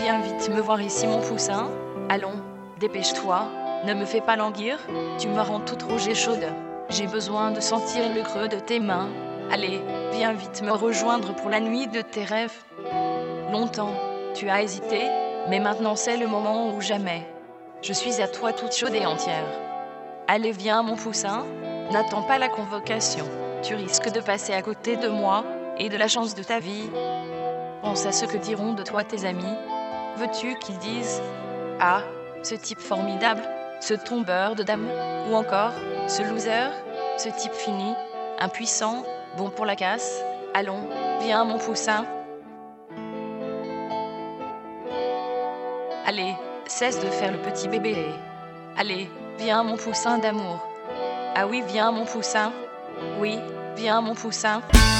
viens vite me voir ici mon poussin. Allons, dépêche-toi, ne me fais pas languir, tu me rends toute rouge et chaude. J'ai besoin de sentir le creux de tes mains. Allez, viens vite me rejoindre pour la nuit de tes rêves. Longtemps, tu as hésité, mais maintenant c'est le moment ou jamais. Je suis à toi toute chaude et entière. Allez, viens mon poussin, n'attends pas la convocation. Tu risques de passer à côté de moi et de la chance de ta vie. Pense à ce que diront de toi tes amis. Veux-tu qu'ils disent « Ah, ce type formidable, ce tombeur de dames » ou encore « Ce loser, ce type fini, impuissant, bon pour la casse ». Allons, viens mon poussin. Allez, cesse de faire le petit bébé. Allez, viens mon poussin d'amour. Ah oui, viens mon poussin. Oui, viens mon poussin.